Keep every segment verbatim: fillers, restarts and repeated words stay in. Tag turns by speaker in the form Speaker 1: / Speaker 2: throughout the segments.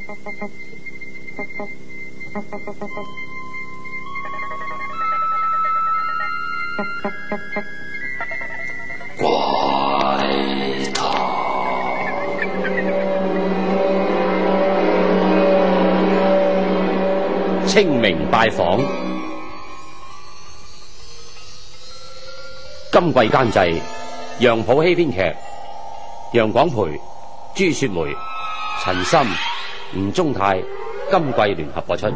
Speaker 1: 怪談清明拜訪，今季監製楊浦熙編劇，楊廣培、朱雪梅、陳森、吳宗泰，今季聯合播出。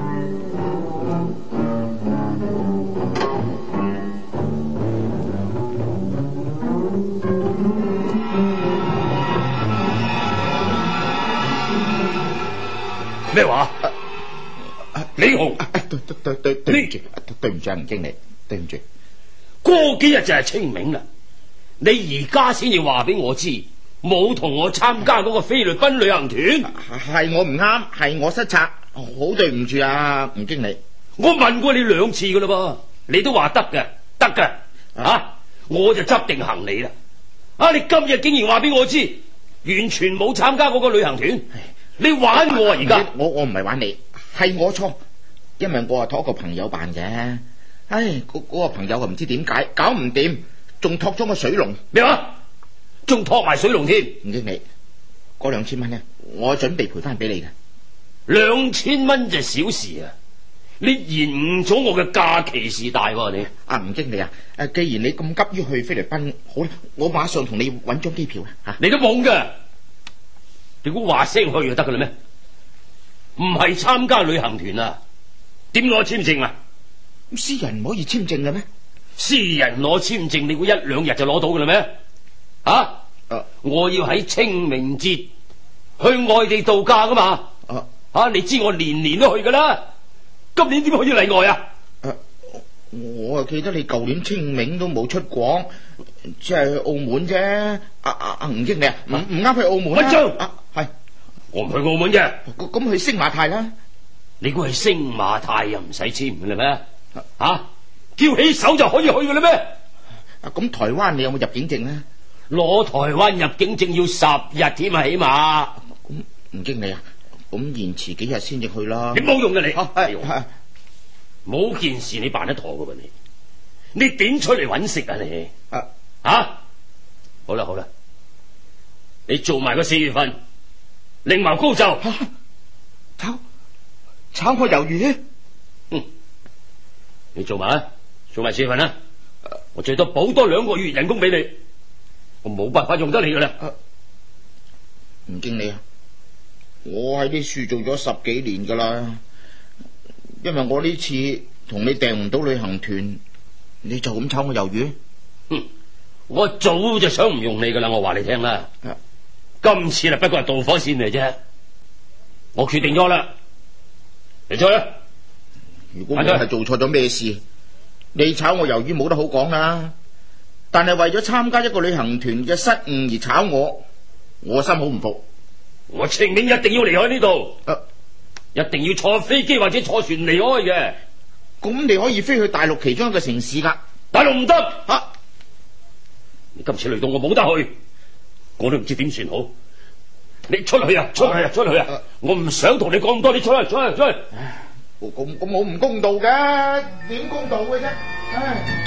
Speaker 1: 咩話？李豪，
Speaker 2: 對對對對對唔住，對唔住啊，吳經理，對唔住。
Speaker 1: 過幾日就係清明啦，你而家先至話俾我知，冇同我參加嗰個菲律賓旅行團。
Speaker 2: 係我唔啱，係我失策，好對唔住啊，吳經理。
Speaker 1: 我問過你兩次噶啦噃，你都話得嘅，得嘅，啊，我就執定行李啦。啊，你今日竟然話俾我知，完全冇參加嗰個旅行團。你玩我啊！而家
Speaker 2: 我我唔係玩你，係我錯，因為我係託個朋友辦嘅。唉，嗰、嗰個朋友啊，唔知點解搞唔掂，仲託咗個水龍。
Speaker 1: 咩話？仲託埋水龍添？
Speaker 2: 吳經理，嗰兩千蚊咧，我準備賠翻俾你嘅。
Speaker 1: 兩千蚊就小事啊！你延誤咗我嘅假期是大喎、啊！你
Speaker 2: 啊，吳經理啊，誒，既然你咁急於去菲律賓，好啦，我馬上同你搵張機票啊！吓，
Speaker 1: 你都懵㗎。你估話聲去就得噶啦咩？唔係參加旅行團啊？點攞簽證啊？
Speaker 2: 私人唔可以簽證嘅咩？
Speaker 1: 私人攞簽證，你估一兩日就攞到噶啦咩？啊？啊我要喺清明節去外地度假噶嘛？啊，啊你知我年年都去噶啦，今年點可以例外啊？
Speaker 2: 啊我啊記得你舊年清明都冇出國，只係去澳門啫。阿阿阿吳經理啊，唔唔啱去澳門啊？
Speaker 1: 乜張？
Speaker 2: 啊係，
Speaker 1: 我唔去澳門嘅。
Speaker 2: 咁去星馬泰啦。你
Speaker 1: 估去星馬泰又唔使簽嘅啦咩？啊，叫起手就可以去嘅啦咩？
Speaker 2: 啊，咁台灣你有冇入境證咧？
Speaker 1: 攞台灣入境證要十日添啊，起碼。
Speaker 2: 咁吳經理啊，咁延遲幾日先至去啦。
Speaker 1: 你冇用嘅你。
Speaker 2: 啊係係。
Speaker 1: 冇件事你辦得妥嘅噃你，你點出嚟搵食啊你？啊啊！好啦好啦，你做埋個四月份，另謀高就、啊、
Speaker 2: 炒炒我魷魚。
Speaker 1: 嗯，你做埋，做埋四月份啦。啊、我最多補多兩個月人工俾你，我冇辦法用得你噶啦。
Speaker 2: 吳、啊、經理啊，我喺啲樹做咗十幾年噶啦。因為我呢次同你訂唔到旅行團，你就咁炒我魷魚？
Speaker 1: 哼！我早就想唔用你噶啦，我話你聽啦。啊、今次啦，不過係導火線嚟啫。我決定咗啦，你出去。
Speaker 2: 如果我係做錯咗咩事，你炒我魷魚冇得好講啦。但係為咗參加一個旅行團嘅失誤而炒我，我心好唔服。
Speaker 1: 我清明一定要離開呢度。啊一定要坐飛機或者坐船離開嘅，
Speaker 2: 咁你可以飛去大陸其中一個城市噶。
Speaker 1: 大陸唔得啊！你今次累到我冇得去，我都唔知點算好。你出去啊！出去啊！出去啊！啊我唔想同你講咁多，你出去，出去，出去。
Speaker 2: 咁咁我唔公道嘅，點公道嘅啫？唉。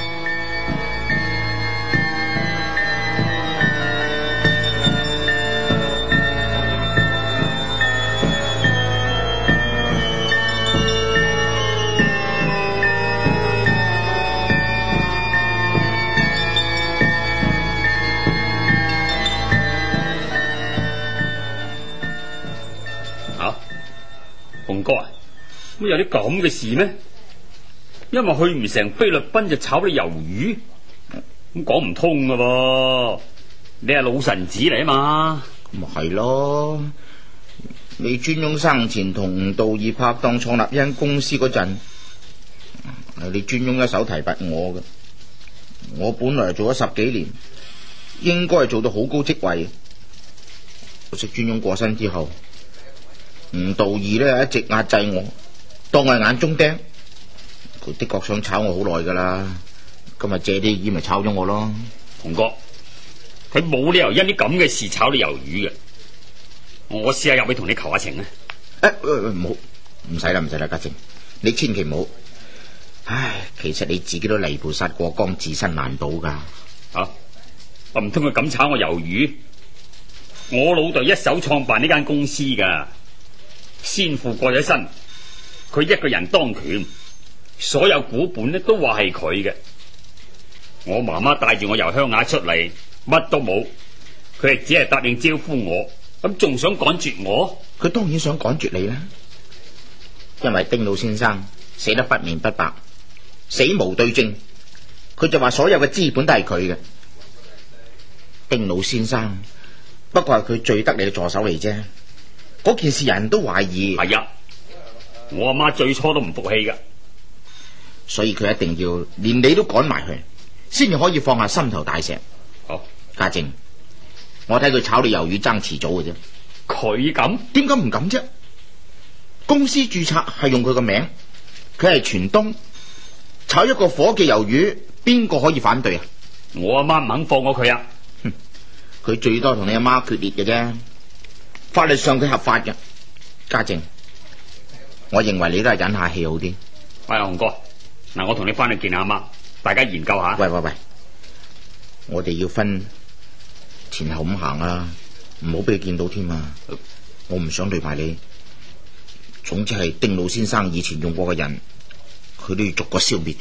Speaker 3: 洪哥啊，乜有啲咁嘅事咩？因為去唔成菲律賓就炒你魷魚，咁講唔通噶噃。你係老臣子嚟啊嘛，
Speaker 2: 咁咪係咯。你專翁生前同道義拍檔創立一間公司嗰陣，你專翁一手提拔我嘅。我本來做咗十幾年，應該係做到好高職位。可惜專翁過身之後，吳道義咧一直壓制我，當我係眼中釘。佢的確想炒我好耐噶啦，今日借啲意咪炒咗我咯。
Speaker 3: 洪哥，佢冇理由因啲咁嘅事炒你魷魚嘅。我試下入去同你求下情啊！
Speaker 2: 誒，唔好，唔使啦，唔使啦，家靜，你千祈唔好。唉，其實你自己都泥菩薩過江，自身難保噶。
Speaker 3: 啊，我唔通佢咁炒我魷魚？我老豆一手創辦呢間公司噶，先父過咗身，佢一個人當權，所有股本咧都話係佢嘅。我媽媽帶住我由鄉下出嚟，乜都冇，佢係只係答應招呼我，咁仲想趕絕我？
Speaker 2: 佢當然想趕絕你啦，因為丁老先生死得不明不白，死無對證，佢就話所有嘅資本都係佢嘅。丁老先生不過係佢最得力嘅助手嚟啫，嗰件事人都懷疑。
Speaker 3: 係啊，我阿媽最初都唔服氣噶，
Speaker 2: 所以佢一定要連你都趕埋去，先至可以放下心頭大石。
Speaker 3: 好，
Speaker 2: 家靜，我睇佢炒你魷魚爭遲早嘅啫。
Speaker 3: 佢咁
Speaker 2: 點解唔敢啫？公司註冊係用佢個名，佢係全東，炒一個伙計魷魚，邊個可以反對啊？
Speaker 3: 我阿媽唔肯放過佢啊！
Speaker 2: 佢最多同你阿媽決裂嘅啫，法律上佢合法嘅。家靜，我認為你都係忍下氣好啲。
Speaker 3: 喂，洪哥，嗱，我同你翻去見下阿媽，大家研究下。
Speaker 2: 喂喂喂，我哋要分前後咁行啊，唔好俾佢見到添啊！我唔想累埋你。總之係丁老先生以前用過嘅人，佢都要逐個消滅。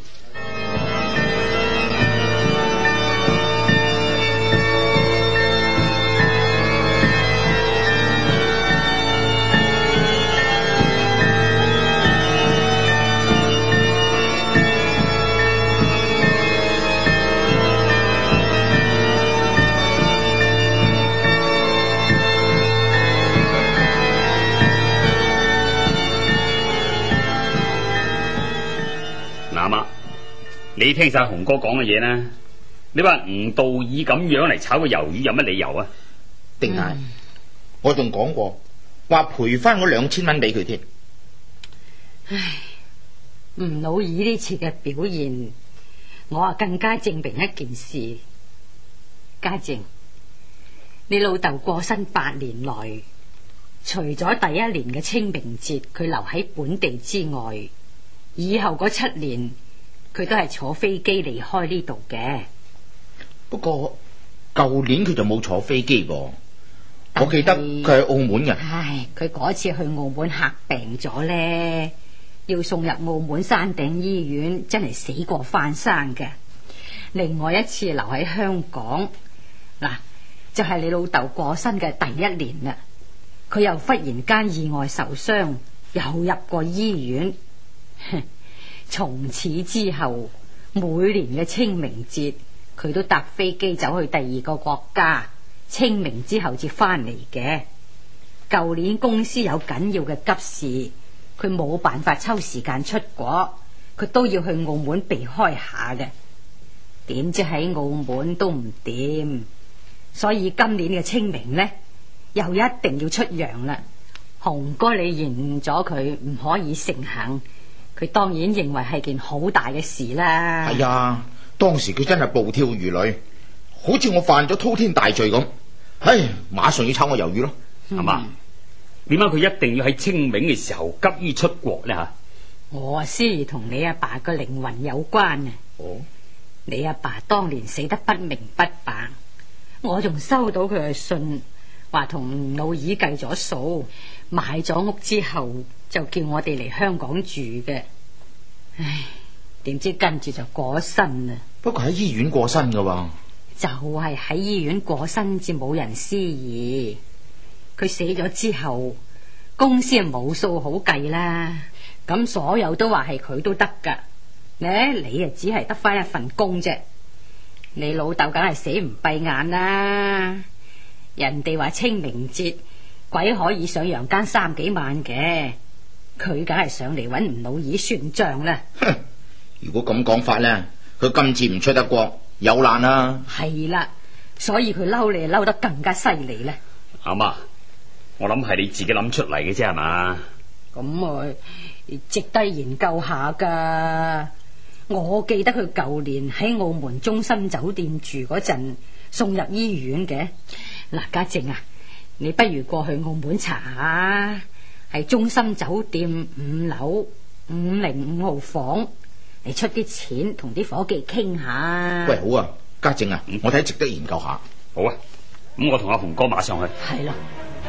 Speaker 3: 你聽晒洪哥講嘅嘢啦，你話吳道爾咁樣嚟炒個魷魚有乜理由啊？
Speaker 2: 丁太，嗯、我仲講過話賠翻我兩千蚊俾佢添。
Speaker 4: 唉，吳老二呢次嘅表現，我啊更加證明一件事。家靜，你老豆過身八年來，除咗第一年嘅清明節佢留喺本地之外，以後嗰七年佢都係坐飛機離開呢度嘅。
Speaker 2: 不過舊年佢就冇坐飛機噃，我記得佢喺澳門嘅。
Speaker 4: 唉，佢嗰次去澳門客病咗咧，要送入澳門山頂醫院，真係死過翻生嘅。另外一次留喺香港，嗱就係、是、你老豆過身嘅第一年啦。佢又忽然間意外受傷，又入過醫院。從此之後，每年嘅清明節，佢都搭飛機走去第二個國家，清明之後至翻嚟嘅。舊年公司有緊要嘅急事，佢冇辦法抽時間出國，佢都要去澳門避開下嘅。點知喺澳門都唔掂，所以今年嘅清明呢，又一定要出洋啦。洪哥，你認咗佢唔可以成行，佢當然認為係件好大嘅事啦。
Speaker 2: 係啊，當時佢真係暴跳如雷，好似我犯咗滔天大罪咁。唉，馬上要炒我魷魚咯，
Speaker 3: 係嘛、嗯？點解佢一定要喺清明嘅時候急於出國呢？吓，
Speaker 4: 我啊思同你阿爸個靈魂有關啊。
Speaker 2: 哦，
Speaker 4: 你阿爸當年死得不明不白，我仲收到佢嘅信，話同老二計咗數，買咗屋之後就叫我哋嚟香港住嘅。唉，點知跟住就過身啦。
Speaker 2: 不過喺醫院過身噶喎。
Speaker 4: 就係喺醫院過身至冇人思議。佢死咗之後，公司啊冇數好計啦。咁所有都話係佢都得噶，呢你啊只係得翻一份工啫。你老豆梗係死唔閉眼啦。人哋話清明節鬼可以上陽間三幾萬嘅，佢梗係上嚟搵吳老二算賬啦。
Speaker 2: 哼，如果咁講法咧，佢今次唔出得國有難啦。係
Speaker 4: 啦，所以佢嬲你嬲得更加犀利啦。
Speaker 3: 阿媽，我諗係你自己諗出嚟嘅啫，係嘛？
Speaker 4: 咁啊，值得研究下噶。我記得佢舊年喺澳門中心酒店住嗰陣，送入醫院嘅。嗱，家靜啊，你不如過去澳門查下， 係中心酒店五樓五零五號房，你出啲錢同啲伙計傾下。
Speaker 2: 喂，好啊，家正啊，我睇值得研究下。
Speaker 3: 好啊，咁我同阿馮哥馬上去。
Speaker 4: 係咯。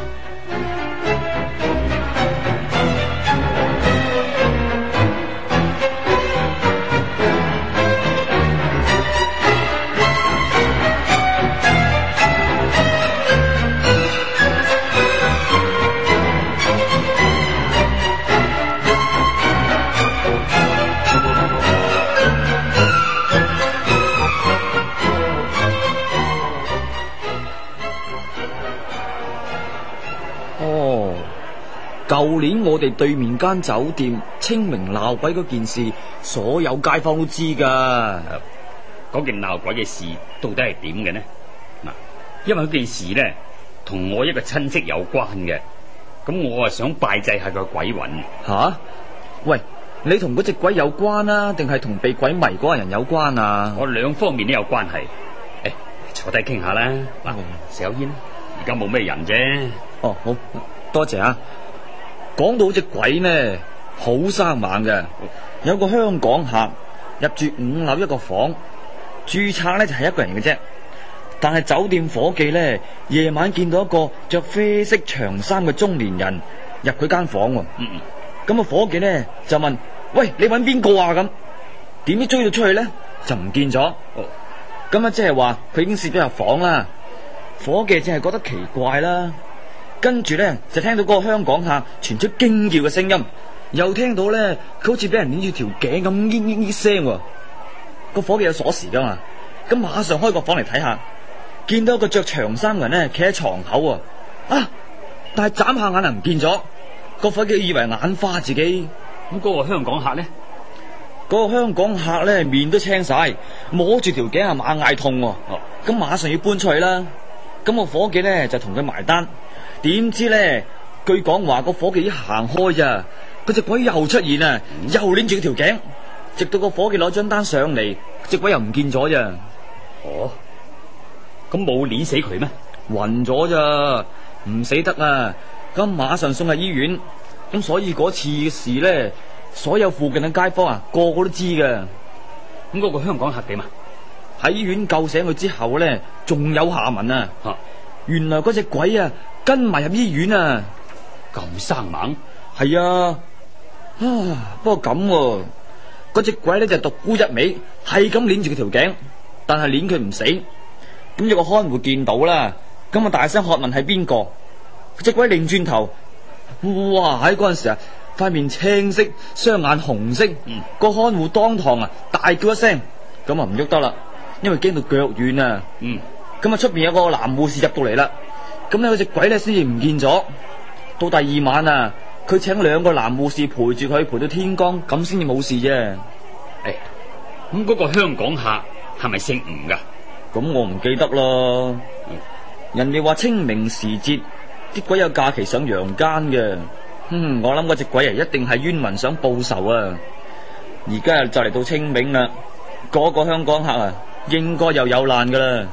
Speaker 5: 舊年我哋對面間酒店清明鬧鬼嗰件事，所有街坊都知噶。
Speaker 3: 嗰件鬧鬼嘅事到底係點嘅呢？嗱，因為嗰件事呢，同我一個親戚有關嘅，咁我啊想拜祭下個鬼魂。
Speaker 5: 吓、啊？喂，你同嗰隻鬼有關啊，定係同被鬼迷嗰個人有關啊？
Speaker 3: 我兩方面都有關係。誒，坐低傾下啦。嗱、嗯，食口煙，而家冇咩人啫。
Speaker 5: 哦，好多謝啊。講到隻鬼呢，好生猛嘅。有個香港客入住五樓一個房，註冊呢就係一個人嘅啫。但係酒店伙計呢，夜晚見到一個着啡色長衫嘅中年人入佢間房。嗯，咁啊，伙計呢就問：喂，你搵邊個啊？咁點知追到出去呢，就唔見咗。哦，咁啊，即係話佢已經攝咗入房啦。伙計淨係覺得奇怪啦。跟住咧就聽到嗰個香港客傳出驚叫嘅聲音，又聽到咧佢好似俾人捏住條頸咁咿咿咿聲。個伙計有鎖匙噶嘛，咁馬上開個房嚟睇下，見到一個着長衫嘅人咧企喺床口啊！啊！但係眨下眼就唔見咗，個伙計以為眼花自己。
Speaker 3: 咁嗰個香港客咧，
Speaker 5: 嗰個香港客咧面都青晒，摸住條頸啊馬嗌痛。哦，咁馬上要搬出去啦。咁個伙計咧就同佢埋單。點知咧？據講話個伙計一行開咋，嗰隻鬼又出現啊，又捏住條頸，直到個伙計攞張單上嚟，隻鬼又唔見咗咋。
Speaker 3: 哦，咁冇捏死佢咩？
Speaker 5: 暈咗咋，唔死得啊！咁馬上送去醫院。咁所以嗰次嘅事咧，所有附近嘅街坊啊，個個都知噶。
Speaker 3: 咁嗰個香港客點啊？
Speaker 5: 喺醫院救醒佢之後咧，仲有下文啊！啊原來嗰隻鬼啊！跟埋入醫院啊！
Speaker 3: 咁生猛？
Speaker 5: 係啊！啊，不過咁喎，嗰隻鬼咧就獨孤一味，係咁捏住佢條頸，但係捏佢唔死。咁有個看護見到啦，咁啊大聲喝問係邊個？隻鬼擰轉頭，哇！喺嗰陣時啊，塊面青色，雙眼紅色。嗯，個看護當堂啊大叫一聲，咁啊唔喐得啦，因為驚到腳軟啊。嗯，咁啊出邊有個男護士入到嚟啦。咁咧，嗰隻鬼咧先至唔見咗。到第二晚啊，佢請兩個男護士陪住佢，陪到天光，咁先至冇事啫。誒、
Speaker 3: 哎，咁嗰個香港客係咪姓吳噶？
Speaker 5: 咁我唔記得啦。嗯、人哋話清明時節，啲鬼有假期上陽間嘅。嗯，我諗嗰隻鬼啊，一定係冤魂想報仇啊。而家就嚟到清明啦，嗰、嗰個香港客啊，應該又有難噶啦。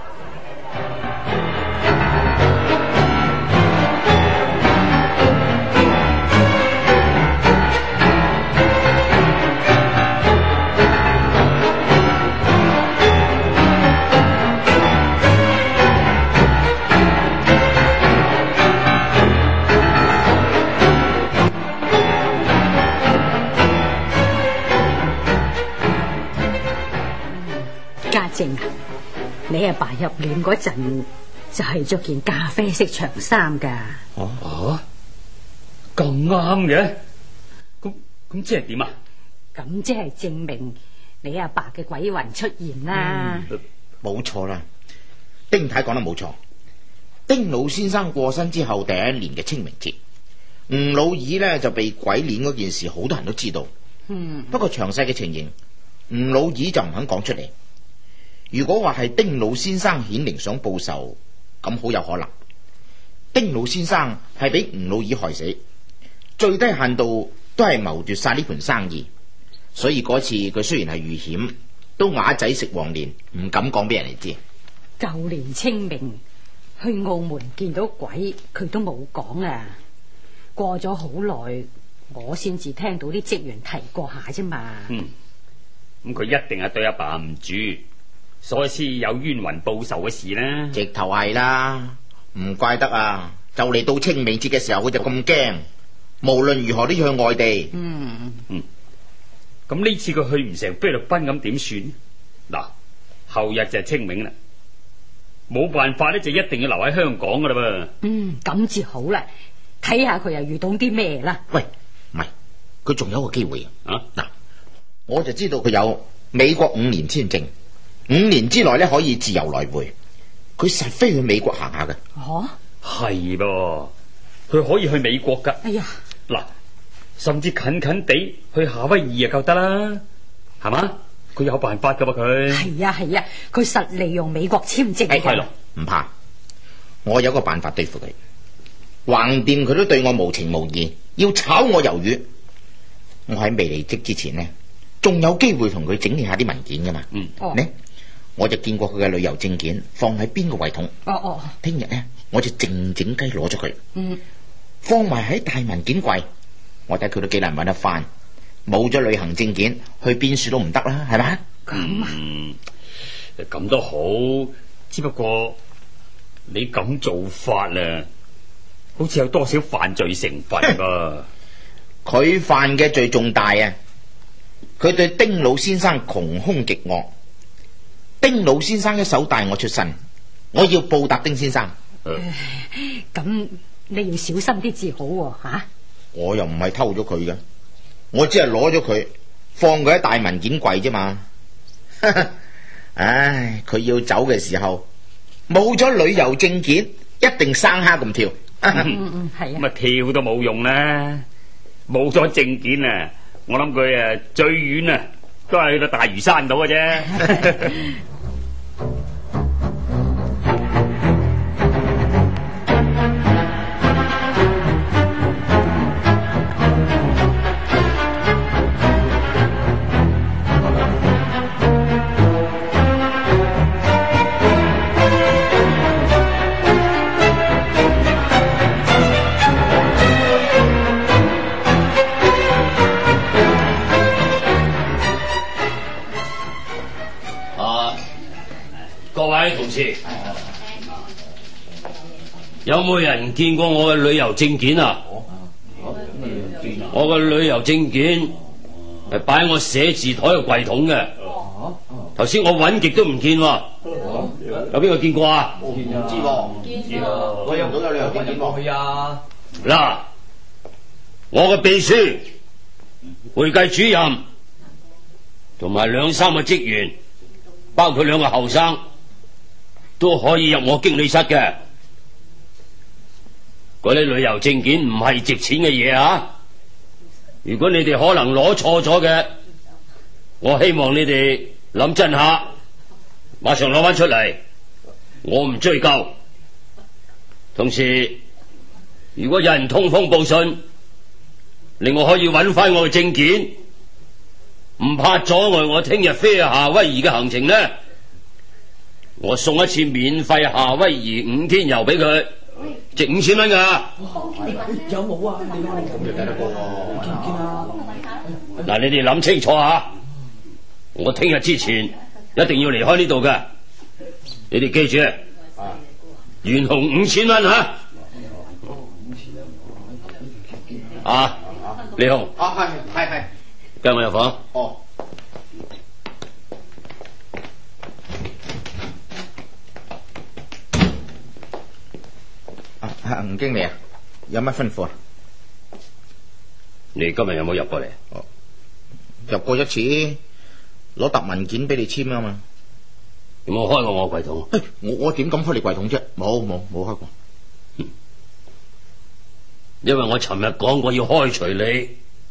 Speaker 4: 正，你阿爸入殮嗰陣就係着件咖啡色長衫噶。
Speaker 3: 哦，咁啱嘅，咁咁即係點啊？
Speaker 4: 咁即係證明你阿爸嘅鬼魂出現啦。
Speaker 2: 冇錯啦，丁太講得冇錯。丁老先生過身之後第一年嘅清明節，吳老二呢就被鬼殮嗰件事，好多人都知道。嗯，不過詳細嘅情形，吳老二就唔肯講出嚟。如果話係丁老先生顯靈想報仇，咁好有可能。丁老先生係俾吳老二害死，最低限度都係謀奪晒呢盤生意。所以嗰次佢雖然係遇險，都啞仔食黃連，唔敢講俾人哋知。
Speaker 4: 舊年清明去澳門見到鬼，佢都冇講啊。 過咗好耐，我先至聽到啲職員提過下啫嘛。
Speaker 3: 嗯，咁佢一定係對阿爸唔住，所以先有冤魂報仇嘅事啦。
Speaker 2: 直頭係啦，唔怪得啊！就嚟到清明節嘅時候，佢就咁驚，無論如何都要去外地。
Speaker 4: 嗯
Speaker 3: 嗯，咁呢次佢去唔成菲律賓，咁點算？嗱，後日就係清明啦，冇辦法咧，就一定要留喺香港噶啦噃。
Speaker 4: 嗯，咁至好啦，睇下佢又遇到啲咩啦。
Speaker 2: 喂，唔係，佢仲有一個機會
Speaker 3: 啊！
Speaker 2: 嗱，我就知道佢有美國五年簽證，五年之內咧可以自由來回，佢實飛去美國行下嘅。
Speaker 4: 哦，
Speaker 3: 係噃，佢可以去美國噶。
Speaker 4: 哎呀，
Speaker 3: 嗱，甚至近近地去夏威夷就夠得啦，係嘛？佢有辦法噶噃佢。
Speaker 4: 係啊係啊，佢實利用美國簽證。
Speaker 3: 係咯，
Speaker 2: 唔怕，我有個辦法對付佢。橫掂佢都對我無情無義，要炒我魷魚。我喺未離職之前呢，仲有機會同佢整理下啲文件噶嘛。
Speaker 3: 嗯，
Speaker 2: 呢我就見過佢嘅旅遊證件放喺邊個櫃桶。
Speaker 4: 哦哦，
Speaker 2: 聽日呢，我就靜靜雞攞咗佢。
Speaker 4: 嗯，
Speaker 2: 放埋喺大文件櫃，我睇佢都幾難搵得翻。冇咗旅行證件，去邊處都唔得啦，係咪？
Speaker 4: 咁啊，
Speaker 3: 嗯，咁都好，只不過你咁做法啊，好似有多少犯罪成分噃。
Speaker 2: 佢犯嘅罪重大啊！佢對丁老先生窮凶極惡，丁老先生一手帶我出身，我要報答丁先生。
Speaker 4: 咁你要小心啲至好喎，吓。
Speaker 2: 我又唔係偷咗佢嘅，我只係攞咗佢，放佢喺大文件櫃啫嘛。唉，佢要走嘅時候，冇咗旅遊證件，一定生蝦咁跳。
Speaker 4: 嗯嗯，係啊。
Speaker 3: 咁啊跳都冇用啦，冇咗證件啊，我諗佢啊最遠啊都係去到大嶼山度嘅啫。
Speaker 1: 各位同事，有冇人見過我嘅旅遊證件啊？我嘅旅遊證件係擺喺我寫字台嘅櫃桶嘅。頭先我揾極都唔見喎，有邊個見過啊？
Speaker 2: 唔知喎，見過，我有唔到有旅遊證件過去啊。
Speaker 1: 嗱，我嘅秘書、會計主任同埋兩三個職員，包括兩個後生，都可以入我經理室嘅。嗰啲旅遊證件唔係值錢嘅嘢啊！如果你哋可能攞錯咗嘅，我希望你哋諗真下，馬上攞翻出嚟，我唔追究。同時，如果有人通風報信，令我可以揾翻我嘅證件，唔怕阻礙我聽日飛去夏威夷嘅行程呢，我送一次免費夏威夷五天遊俾佢，值五千蚊噶。
Speaker 5: 有冇啊？你咁就睇得過喎，見唔見啊？
Speaker 1: 嗱，你哋諗清楚下，我聽日之前一定要離開呢度嘅。你哋記住，原紅五千蚊吓。啊，李紅，
Speaker 2: 啊係係係，
Speaker 1: 跟我入房。
Speaker 2: 哦。啊，吳經理啊，有乜吩咐啊？
Speaker 1: 你今日有冇入過嚟？
Speaker 2: 哦，入過一次，攞沓文件俾你簽啊嘛。
Speaker 1: 有冇開過我櫃桶？
Speaker 2: 我我點敢開你櫃桶啫？冇冇冇開過。
Speaker 1: 嗯，因為我尋日講過要開除你，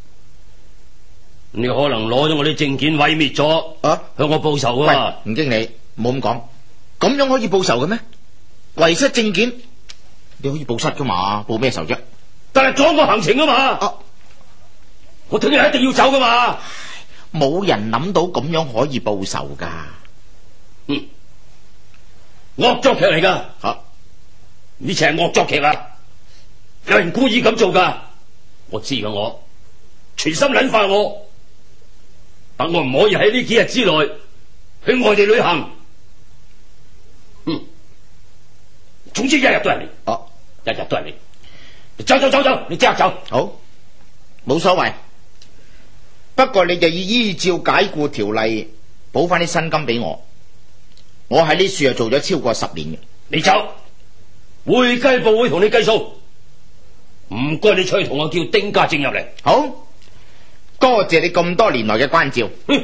Speaker 1: 你可能攞咗我啲證件毀滅咗，
Speaker 2: 啊，
Speaker 1: 向我報仇啊！
Speaker 2: 喂，吳經理，冇咁講，咁樣可以報仇嘅咩？遺失證件，你可以報失噶嘛？報咩仇啫？
Speaker 1: 但係阻我行程啊嘛！
Speaker 2: 啊，
Speaker 1: 我聽日一定要走噶嘛！
Speaker 2: 冇人諗到咁樣可以報仇噶。
Speaker 1: 嗯，惡作劇嚟噶。
Speaker 2: 吓，
Speaker 1: 呢次係惡作劇啊！有人故意咁做噶。 我知噶，我全心諗化我，但我唔可以喺呢幾日之內去外地旅行。嗯，總之一日都係你，
Speaker 2: 哦，
Speaker 1: 一日都係你。你走走走走，你即刻走。
Speaker 2: 好，冇所謂。不過你就要依照解僱條例補翻啲薪金俾我。我喺呢處啊做咗超過十年嘅。
Speaker 1: 你走，會計部會同你計數。唔該，你出去同我叫丁家正入嚟。
Speaker 2: 好，多謝你咁多年來嘅關照。
Speaker 1: 哼，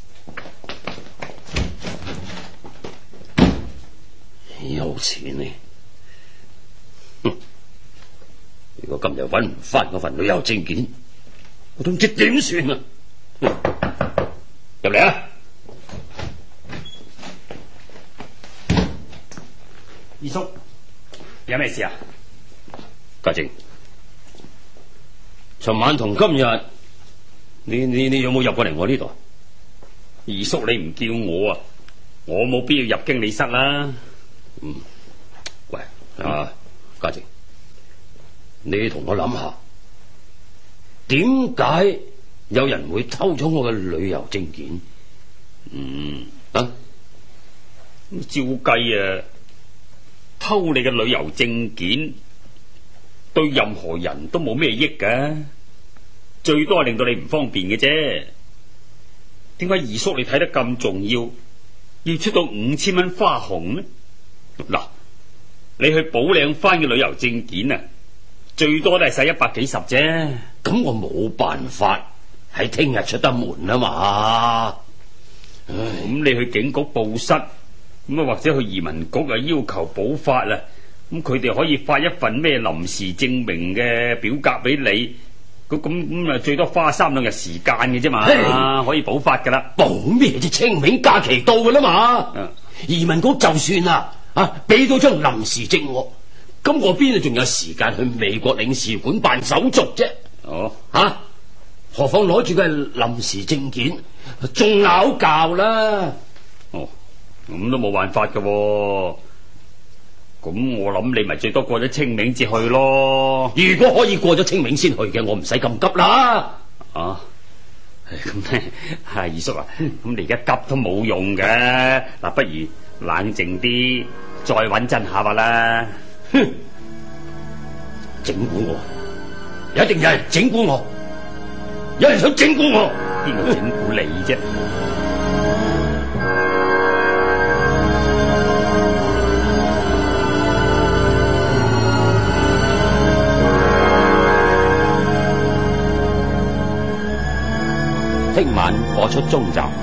Speaker 1: 有錢呢？哼！如果今日搵唔翻嗰份旅遊證件，我都唔知點算啊！入嚟啊！
Speaker 3: 二叔，有咩事啊？
Speaker 1: 家正，尋晚同今日，你你你有冇入過嚟我呢度？
Speaker 3: 二叔，你唔叫我啊，我冇必要入經理室啦。
Speaker 1: 嗯，喂，啊，家正，你同我諗下，點解有人會偷咗我嘅旅遊證件？嗯啊，
Speaker 3: 照計啊，偷你嘅旅遊證件對任何人都冇咩益噶，最多係令到你唔方便嘅啫。點解二叔你睇得咁重要，要出到五千蚊花紅呢？嗱，你去補領翻嘅旅遊證件啊，最多都係使一百幾十啫。
Speaker 1: 咁我冇辦法喺聽日出得門啊嘛。
Speaker 3: 咁你去警局報失，咁啊或者去移民局啊要求補發啊，咁佢哋可以發一份咩臨時證明嘅表格俾你，咁咁咁啊最多花三兩日時間嘅啫嘛，可以補發噶啦。
Speaker 1: 補咩啫？清明假期到噶啦嘛。
Speaker 3: 嗯、
Speaker 1: 移民局就算啦，啊俾到張臨時證我，咁我邊度仲有時間去美國領事館辦手續啫？
Speaker 3: 哦，
Speaker 1: 啊，何況攞住嘅係臨時證件，仲拗教啦。
Speaker 3: 哦，咁都冇辦法噶、啊。咁我諗你咪最多過咗清明節去咯。
Speaker 1: 如果可以過咗清明先去嘅，我唔使咁急啦。
Speaker 3: 啊，咁咧，二叔啊，咁、嗯、你而家急都冇用嘅。嗱，不如冷靜啲，再穩陣下吧啦。
Speaker 1: 哼，整蠱我，一定有人整蠱我，有人想整蠱我。
Speaker 3: 邊個整蠱你啫？
Speaker 1: 聽晚播出中集。